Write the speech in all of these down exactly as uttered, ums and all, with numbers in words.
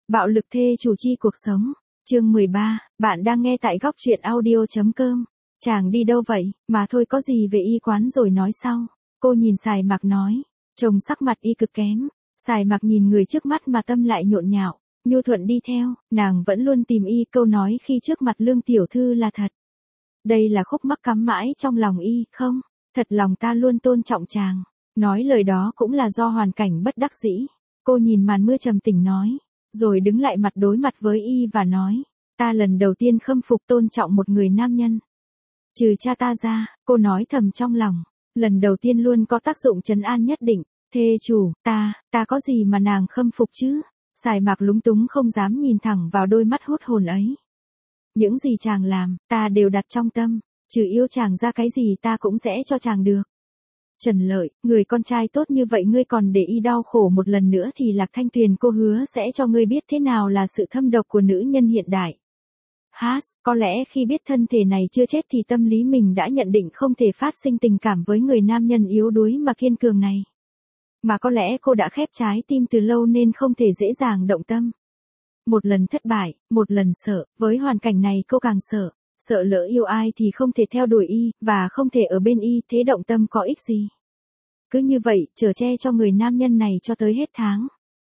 Bạo lực thê chủ chi cuộc sống. Chương mười ba, bạn đang nghe tại góc truyện audio chấm com. Chàng đi đâu vậy, mà thôi có gì về y quán rồi nói sau. Cô nhìn Sài Mạc nói. Chồng sắc mặt y cực kém. Sài Mạc nhìn người trước mắt mà tâm lại nhộn nhạo. Nhu thuận đi theo, nàng vẫn luôn tìm y câu nói khi trước mặt Lương tiểu thư là thật. Đây là khúc mắc cắm mãi trong lòng y, không? Thật lòng ta luôn tôn trọng chàng. Nói lời đó cũng là do hoàn cảnh bất đắc dĩ. Cô nhìn màn mưa trầm tỉnh nói. Rồi đứng lại mặt đối mặt với y và nói. Ta lần đầu tiên khâm phục tôn trọng một người nam nhân. Trừ cha ta ra, cô nói thầm trong lòng. Lần đầu tiên luôn có tác dụng trấn an nhất định. Thê chủ, ta, ta có gì mà nàng khâm phục chứ? Sài Mạc lúng túng không dám nhìn thẳng vào đôi mắt hút hồn ấy. Những gì chàng làm, ta đều đặt trong tâm. Trừ yêu chàng ra cái gì ta cũng sẽ cho chàng được. Trần Lợi, người con trai tốt như vậy ngươi còn để y đau khổ một lần nữa thì Lạc Thanh Tuyền cô hứa sẽ cho ngươi biết thế nào là sự thâm độc của nữ nhân hiện đại. Hát, có lẽ khi biết thân thể này chưa chết thì tâm lý mình đã nhận định không thể phát sinh tình cảm với người nam nhân yếu đuối mà kiên cường này. Mà có lẽ cô đã khép trái tim từ lâu nên không thể dễ dàng động tâm. Một lần thất bại, một lần sợ, với hoàn cảnh này cô càng sợ. Sợ lỡ yêu ai thì không thể theo đuổi y, và không thể ở bên y, thế động tâm có ích gì. Cứ như vậy, chở che cho người nam nhân này cho tới hết tháng.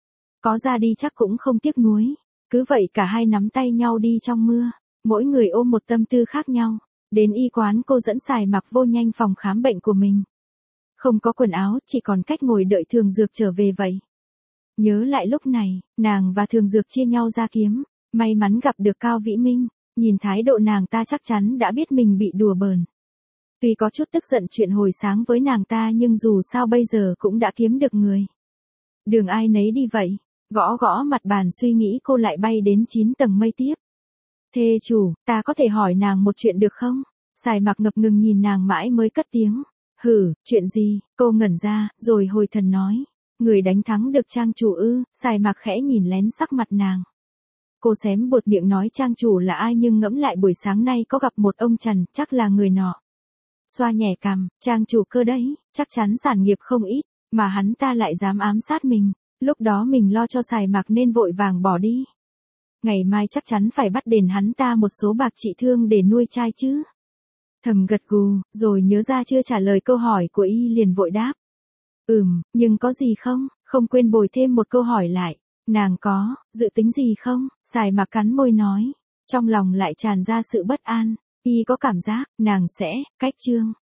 Có ra đi chắc cũng không tiếc nuối. Cứ vậy cả hai nắm tay nhau đi trong mưa, mỗi người ôm một tâm tư khác nhau. Đến y quán cô dẫn Sài Mạc vô nhanh phòng khám bệnh của mình. Không có quần áo, chỉ còn cách ngồi đợi Thường Dược trở về vậy. Nhớ lại lúc này, nàng và Thường Dược chia nhau ra kiếm, may mắn gặp được Cao Vĩ Minh. Nhìn thái độ nàng ta chắc chắn đã biết mình bị đùa bỡn. Tuy có chút tức giận chuyện hồi sáng với nàng ta nhưng dù sao bây giờ cũng đã kiếm được người. Đường ai nấy đi vậy, gõ gõ mặt bàn suy nghĩ cô lại bay đến chín tầng mây tiếp. Thê chủ, ta có thể hỏi nàng một chuyện được không? Sài Mạc ngập ngừng nhìn nàng mãi mới cất tiếng. Hử, chuyện gì? Cô ngẩn ra, rồi hồi thần nói. Người đánh thắng được trang chủ ư? Sài Mạc khẽ nhìn lén sắc mặt nàng. Cô xém buột miệng nói trang chủ là ai nhưng ngẫm lại buổi sáng nay có gặp một ông Trần, chắc là người nọ. Xoa nhẹ cằm, trang chủ cơ đấy, chắc chắn sản nghiệp không ít, mà hắn ta lại dám ám sát mình, lúc đó mình lo cho Sài Mạc nên vội vàng bỏ đi. Ngày mai chắc chắn phải bắt đền hắn ta một số bạc trị thương để nuôi trai chứ. Thầm gật gù, rồi nhớ ra chưa trả lời câu hỏi của y liền vội đáp. Ừm, nhưng có gì không, không quên bồi thêm một câu hỏi lại. Nàng có, dự tính gì không? Sài Mạc cắn môi nói. Trong lòng lại tràn ra sự bất an. Y có cảm giác, nàng sẽ, cách chương.